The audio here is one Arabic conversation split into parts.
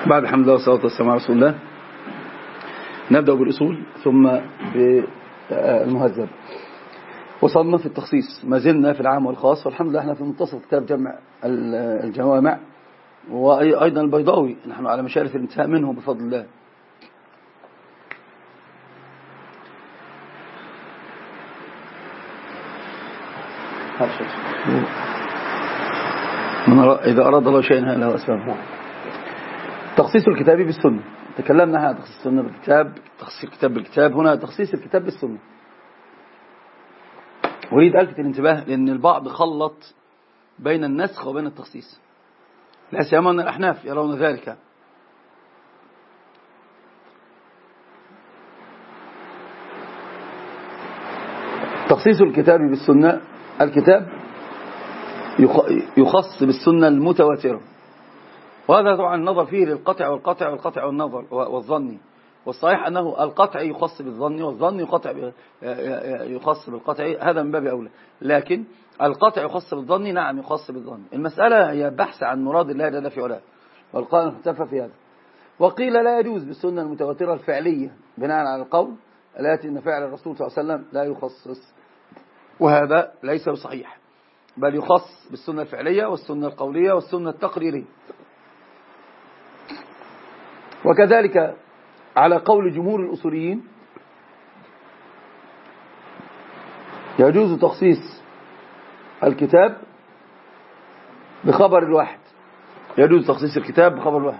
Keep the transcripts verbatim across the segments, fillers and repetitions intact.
بعد الحمد لله والصلاة والسلام على رسول الله، نبدأ بالأصول ثم بالمهذب. وصلنا في التخصيص، ما زلنا في العام والخاص، والحمد لله احنا في منتصف كتاب جمع الجوامع، وأيضا البيضاوي نحن على مشارف الانتهاء منه بفضل الله. إذا أراد الله شيئا له أسبابه. تخصيص الكتاب بالسنة، تكلمنا عن تخصيص السنة بالكتاب، تخصيص الكتاب بالكتاب، هنا تخصيص الكتاب بالسنة. أريد ألفت الانتباه لأن البعض خلط بين النسخ وبين التخصيص، لا سيما أن الأحناف يرون ذلك. تخصيص الكتاب بالسنة، الكتاب يخص بالسنة المتواترة، وهذا طبعا النظر فيه للقطع والقطع والقطع والنظر والظني، والصحيح أنه القطع يخص بالظني والظني يقطع يخص بالقطع، هذا من باب أولى. لكن القطع يخص بالظني، نعم يخص بالظني. المسألة هي بحث عن مراد الله جل في علاه، والقائل اختفى في هذا. وقيل لا يجوز بالسنة المتواترة الفعلية بناء على القول التي إن فعل الرسول صلى الله عليه وسلم لا يخصص، وهذا ليس صحيح، بل يخص بالسنة الفعلية والسنة القولية والسنة التقريرية. وكذلك على قول جمهور الأصوليين يجوز تخصيص الكتاب بخبر الواحد، يجوز تخصيص الكتاب بخبر الواحد،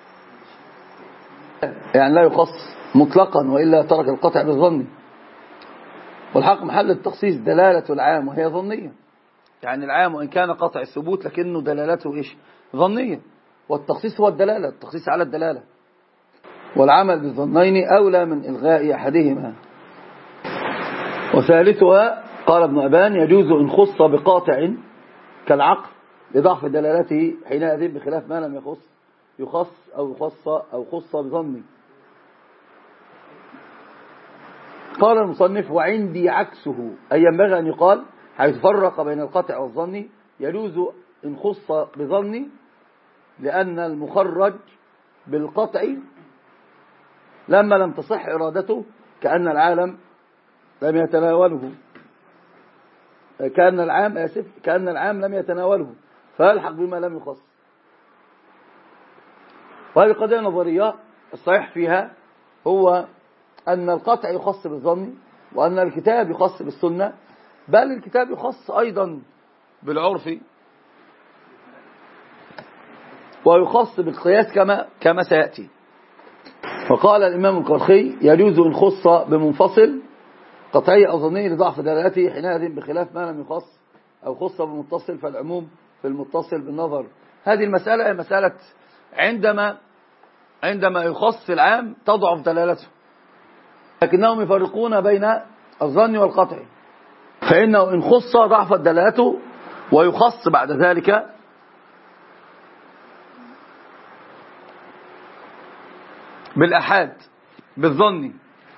يعني لا يخص مطلقا وإلا ترك القطع بالظن. والحق محل التخصيص دلالة العام وهي ظنية، يعني العام وإن كان قطع الثبوت لكنه دلالته إيش؟ ظنية. والتخصيص هو الدلالة، التخصيص على الدلالة، والعمل بالظنين أولى من إلغاء أحدهما. وثالثها قال ابن أبان يجوز إن خص بقاطع كالعقل لضعف دلالته حينئذ، بخلاف ما لم يخص يخص أو يخص أو خص بظني. قال المصنف وعندي عكسه، أي ينبغي أن يقال حيث فرق بين القطع والظني يجوز إن خص بظني، لأن المخرج بالقطع لما لم تصح إرادته كأن العالم لم يتناوله، كأن العام آسف كأن العام لم يتناوله فيلحق بما لم يخص. وهذه قضية نظرية، الصحيح فيها هو أن القطع يخص بالظن، وأن الكتاب يخص بالسنة، بل الكتاب يخص أيضا بالعرف ويخص بالقياس كما كما سيأتي. وقال الإمام القرخي يجوز إن خص بمنفصل قطعي أو ظني لضعف دلالته حينئذ، بخلاف ما لم يخص أو خص بمتصل، فالعموم في المتصل بالنظر. هذه المسألة مسألة عندما عندما يخص العام تضعف دلالته، لكنهم يفرقون بين الظن والقطع، فإنه إن خص ضعفت دلالته ويخص بعد ذلك بالأحاد بالظن.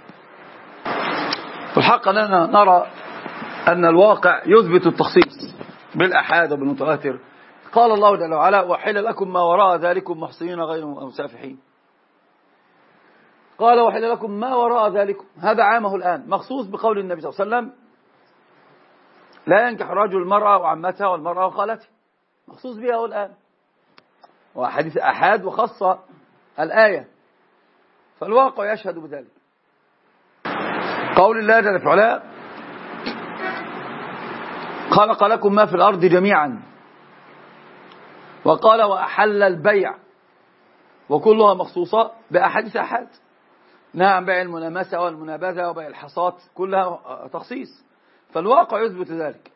والحق أننا نرى أن الواقع يثبت التخصيص بالأحاد وبالمتواتر. قال الله جل وعلا وحل لكم ما وراء ذلكم محصنين غير مسافحين. قال وحل لكم ما وراء ذلكم، هذا عامه الآن مخصوص بقول النبي صلى الله عليه وسلم لا ينكح الرجل المرأة وعمتها والمرأة وخالتها، مخصوص بها الآن، وحديث أحاد وخص الآية، فالواقع يشهد بذلك. قول الله جل وعلا خلق لكم ما في الأرض جميعا، وقال وأحل البيع، وكلها مخصوصة بأحاديث أحاد. نعم بيع الملامسة والمنابذة وبيع الحصات كلها تخصيص، فالواقع يثبت ذلك.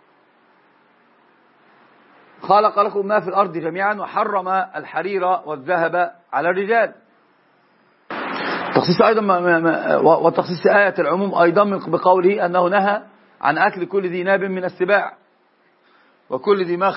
خلق لكم ما في الأرض جميعا وحرم الحرير والذهب على الرجال، تخصيص أيضا. وتخصيص آية العموم أيضا بقوله أنه نهى عن أكل كل ذي ناب من السباع وكل ذي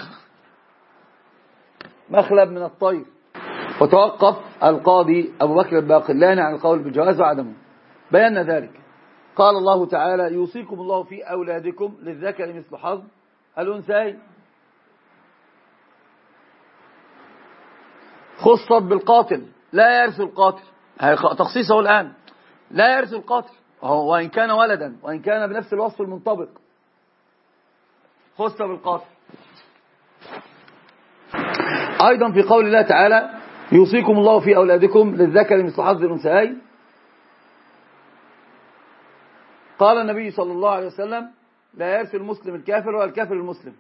مخلب من الطير. وتوقف القاضي أبو بكر الباقلاني عن القول بالجواز وعدمه، بينا ذلك. قال الله تعالى يوصيكم الله في أولادكم للذكر مثل حظ الأنثيين. خصت بالقاتل لا يرث القاتل، تخصيصه الآن لا يرث القاتل وإن كان ولدا وإن كان بنفس الوصف المنطبق، خص بالقاتل. أيضا في قول الله تعالى يوصيكم الله في أولادكم للذكر مثل حظ الأنثيين، قال النبي صلى الله عليه وسلم لا يرث المسلم الكافر ولا الكافر المسلم.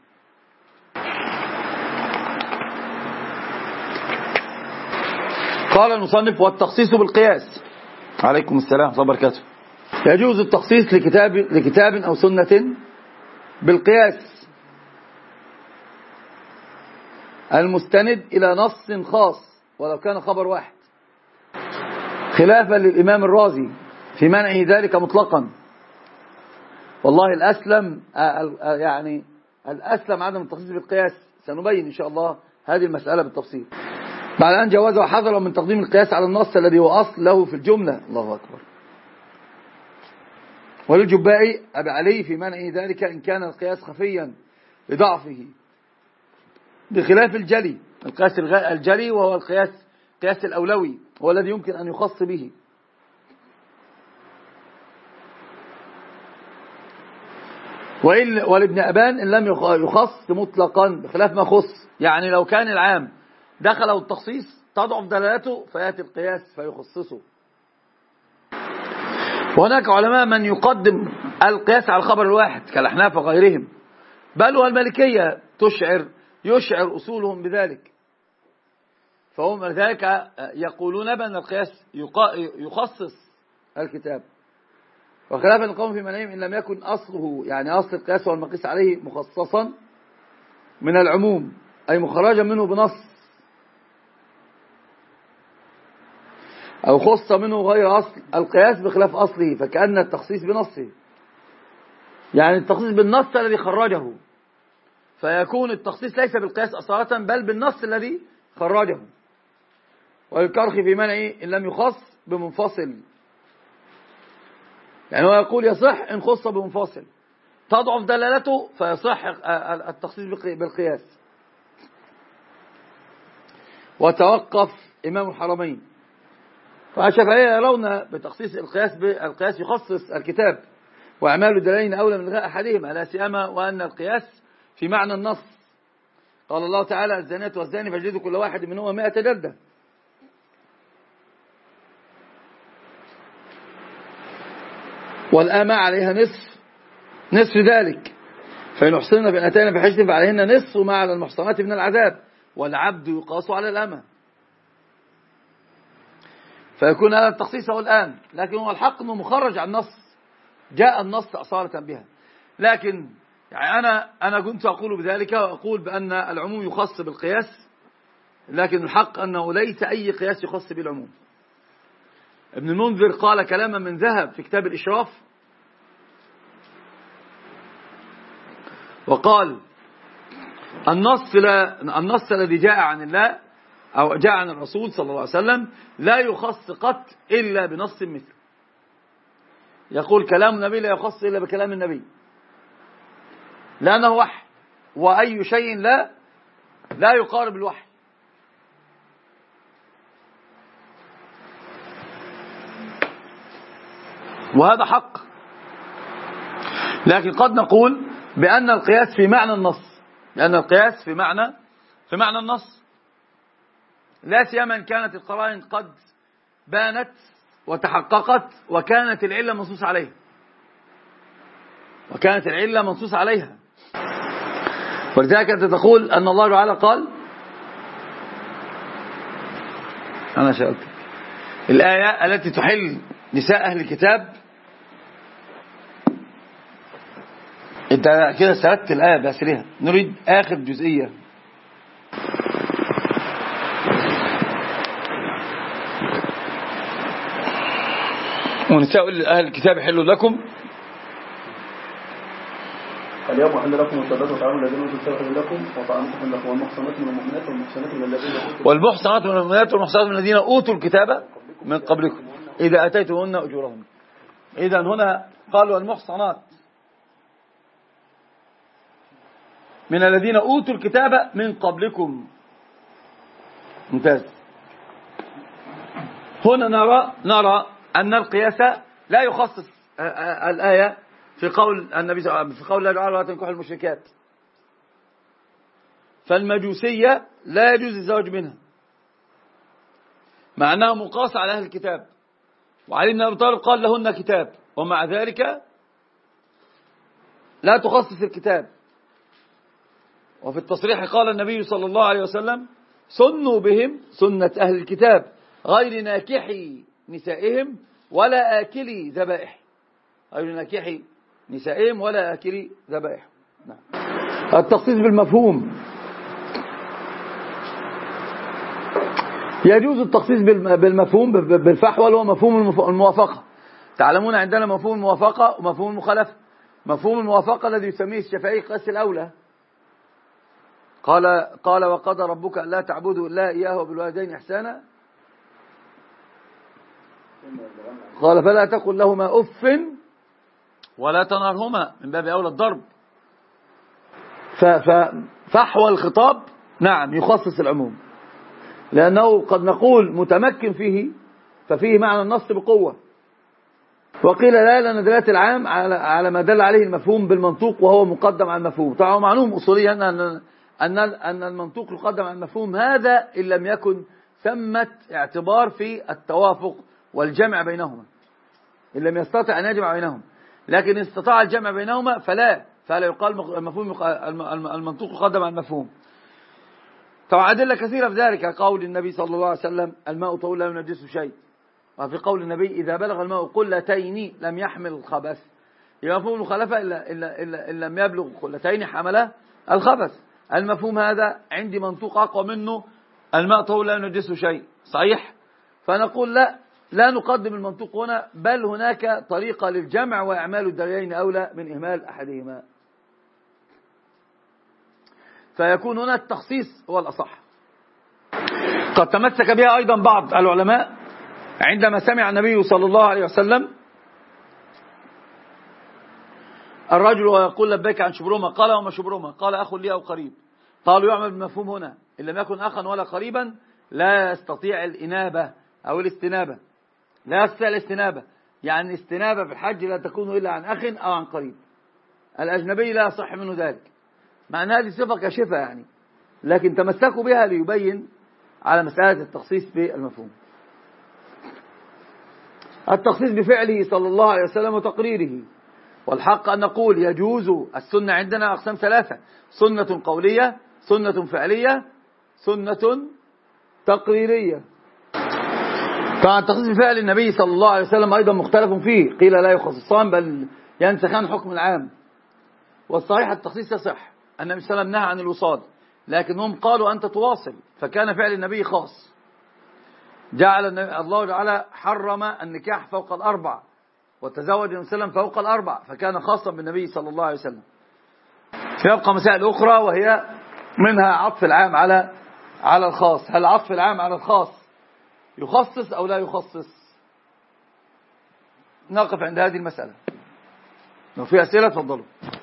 قال المصنف والتخصيص بالقياس. عليكم السلام ورحمة الله وبركاته. يجوز التخصيص لكتاب لكتاب أو سنة بالقياس المستند إلى نص خاص ولو كان خبر واحد، خلافا للإمام الرازي في منعه ذلك مطلقا. والله الأسلم يعني الأسلم عدم التخصيص بالقياس، سنبين إن شاء الله هذه المسألة بالتفصيل. بعد أن جوزه وحذر من تقديم القياس على النص الذي هو أصل له في الجملة. الله أكبر. وللجبائي أبي علي في منعه ذلك إن كان القياس خفيا لضعفه، بخلاف الجلي. القياس الجلي وهو القياس قياس الأولوي هو الذي يمكن أن يخص به. ولابن أبان إن لم يخص مطلقا بخلاف ما خص، يعني لو كان العام دخله التخصيص تضعف دلالته فيأتي القياس فيخصصه. وهناك علماء من يقدم القياس على الخبر الواحد كالأحناف وغيرهم، بل والمالكية تشعر يشعر أصولهم بذلك، فهم ذلك يقولون بأن القياس يخصص الكتاب، وخلافا القوم في منعهم إن لم يكن أصله يعني أصل القياس والمقيس عليه مخصصا من العموم أي مخرجا منه بنص أو خص منه غير أصل القياس بخلاف أصله، فكأن التخصيص بنصه، يعني التخصيص بالنص الذي خرجه، فيكون التخصيص ليس بالقياس أصالة بل بالنص الذي خرجه. والكرخ في منعه إن لم يخص بمنفصل، يعني هو يقول يصح إن خص بمنفصل تضعف دلالته فيصح التخصيص بالقياس. وتوقف إمام الحرمين. فالشافعية يرون بتخصيص القياس بالقياس يخصص الكتاب، وأعمال الدلالين أولى من إلغاء أحدهما، لا سيما وأن القياس في معنى النص. قال الله تعالى الزانية والزاني فاجلدوا كل واحد منهما مائة جلدة. والآمة عليها نصف نصف ذلك، فإن أحصنن في أتينا بحجة فعليهن نصف ما على المحصنات من العذاب، والعبد يقاس على الأمة. فيكون هذا التخصيص هو الآن، لكن هو الحق أنه مخرج عن النص، جاء النص أصالة بها. لكن يعني أنا أنا كنت أقول بذلك وأقول بأن العموم يخص بالقياس، لكن الحق أنه ليس أي قياس يخص بالعموم. ابن المنذر قال كلاما من ذهب في كتاب الإشراف، وقال النص لا النص الذي جاء عن الله أو جاء عن الرسول صلى الله عليه وسلم لا يخص قط إلا بنص مثله. يقول كلام النبي لا يخص إلا بكلام النبي، لأنه وحي، وأي شيء لا لا يقارب الوحي. وهذا حق، لكن قد نقول بأن القياس في معنى النص، لأن القياس في معنى في معنى النص، لا سيما إن كانت القرائن قد بانت وتحققت وكانت العلة منصوص عليها وكانت العلة منصوص عليها ولذلك أنت تقول أن الله تعالى قال، أنا شألت الآية التي تحل نساء أهل الكتاب، أنت كده سردت الآية بأسرها، نريد آخر جزئية. ونساء أهل الكتاب حلوا لكم اليوم أحل لكم الطيبات وطعام الذين أوتوا الكتاب حل لكم وطعامكم لكم والمحصنات من المؤمنات والمحصنات من الذين أوتوا والمحصنات من المؤمنات والمحصنات من الذين أوتوا الكتاب من قبلكم إذا أتيتموهن أجورهن. إذا هنا قالوا والمحصنات من الذين أوتوا الكتاب من قبلكم. ممتاز. هنا نرى نرى أن القياس لا يخصص الآية في قول النبي في قول الله تعالى: لا تنكحوا المشركات. فالمجوسية لا يجوز الزواج منها مع أنها مقاصة على أهل الكتاب، وعلي بن أبي طالب قال لهن كتاب، ومع ذلك لا تخصص الكتاب. وفي التصريح قال النبي صلى الله عليه وسلم: سنوا بهم سنة أهل الكتاب غير ناكحي نسائهم ولا آكلي ذبائح. غير ناكحي نسائهم ولا آكلي ذبائح. نعم. التخصيص بالمفهوم، يجوز التخصيص بالمفهوم بالفحوى، هو مفهوم الموافقة. تعلمون عندنا مفهوم الموافقة ومفهوم المخالفة. مفهوم الموافقة الذي يسميه الشافعي قياس الأولى. قال قال وقضى ربك ألا تعبدوا إلا إياه وبالوالدين إحسانا. قال فلا تقل لهما أف ولا تنهرهما، من باب أولى الضرب. ففحوى الخطاب نعم يخصص العموم، لأنه قد نقول متمكن فيه ففيه معنى النص بقوة. وقيل لا، لأن دلالة العام على على ما دل عليه المفهوم بالمنطوق وهو مقدم على المفهوم. طبعا معلوم أصوليا أن أن أن المنطوق يقدم على المفهوم، هذا إن لم يكن ثمة اعتبار في التوافق والجمع بينهما، إن لم يستطع أن يجمع بينهما. لكن إن استطاع الجمع بينهما فلا فلا يقال المفهوم المنطوق يقدم على المفهوم. طبعا أدلة كثيرة في ذلك، قول النبي صلى الله عليه وسلم: الماء طهور لا ينجسه شيء. وفي قول النبي: إذا بلغ الماء قلتين لم يحمل الخبث. يبقى مفهوم المخالفة إلا, إلا, إلا إن لم يبلغ قلتين حمل الخبث. المفهوم هذا عندي منطوق أقوى منه: الماء طهور لا ينجسه شيء. صحيح؟ فنقول لا لا نقدم المنطوق هنا، بل هناك طريقة للجمع، وإعمال الدليلين أولى من إهمال أحدهما. فيكون هنا التخصيص هو الأصح. قد تمسك بها أيضا بعض العلماء عندما سمع النبي صلى الله عليه وسلم الرجل ويقول: لبيك عن شبرمة. قال: وما شبرمة؟ قال: أخ لي أو قريب. قالوا: يعمل بالمفهوم هنا، إن لم يكن أخا ولا قريبا لا يستطيع الإنابة أو الاستنابة. لا يستطيع الاستنابة، يعني الاستنابة في الحج لا تكون إلا عن أخ أو عن قريب. الأجنبي لا يصح منه ذلك، مع أن هذه صفة كاشفة يعني، لكن تمسكوا بها ليبين على مسألة التخصيص بالمفهوم. التخصيص بفعله صلى الله عليه وسلم وتقريره. والحق أن نقول يجوز السنة عندنا أقسام ثلاثة: سنة قولية، سنة فعلية، سنة تقريرية. طبعا التخصيص بفعل النبي صلى الله عليه وسلم أيضا مختلف فيه، قيل لا يخصصان بل ينسخان حكم العام. والصحيح التخصيص يصح، النبي صلى الله عليه وسلم نهى عن الوصال، لكنهم قالوا أنت تواصل، فكان فعل النبي خاص. جعل الله تعالى حرم النكاح فوق الأربع، وتزوج النبي صلى الله عليه وسلم فوق الأربع، فكان خاصا بالنبي صلى الله عليه وسلم. سيبقى مسائل أخرى، وهي منها عطف العام على على الخاص. هل عطف العام على الخاص يخصص أو لا يخصص؟ نقف عند هذه المسألة. لو في أسئلة تفضلوا.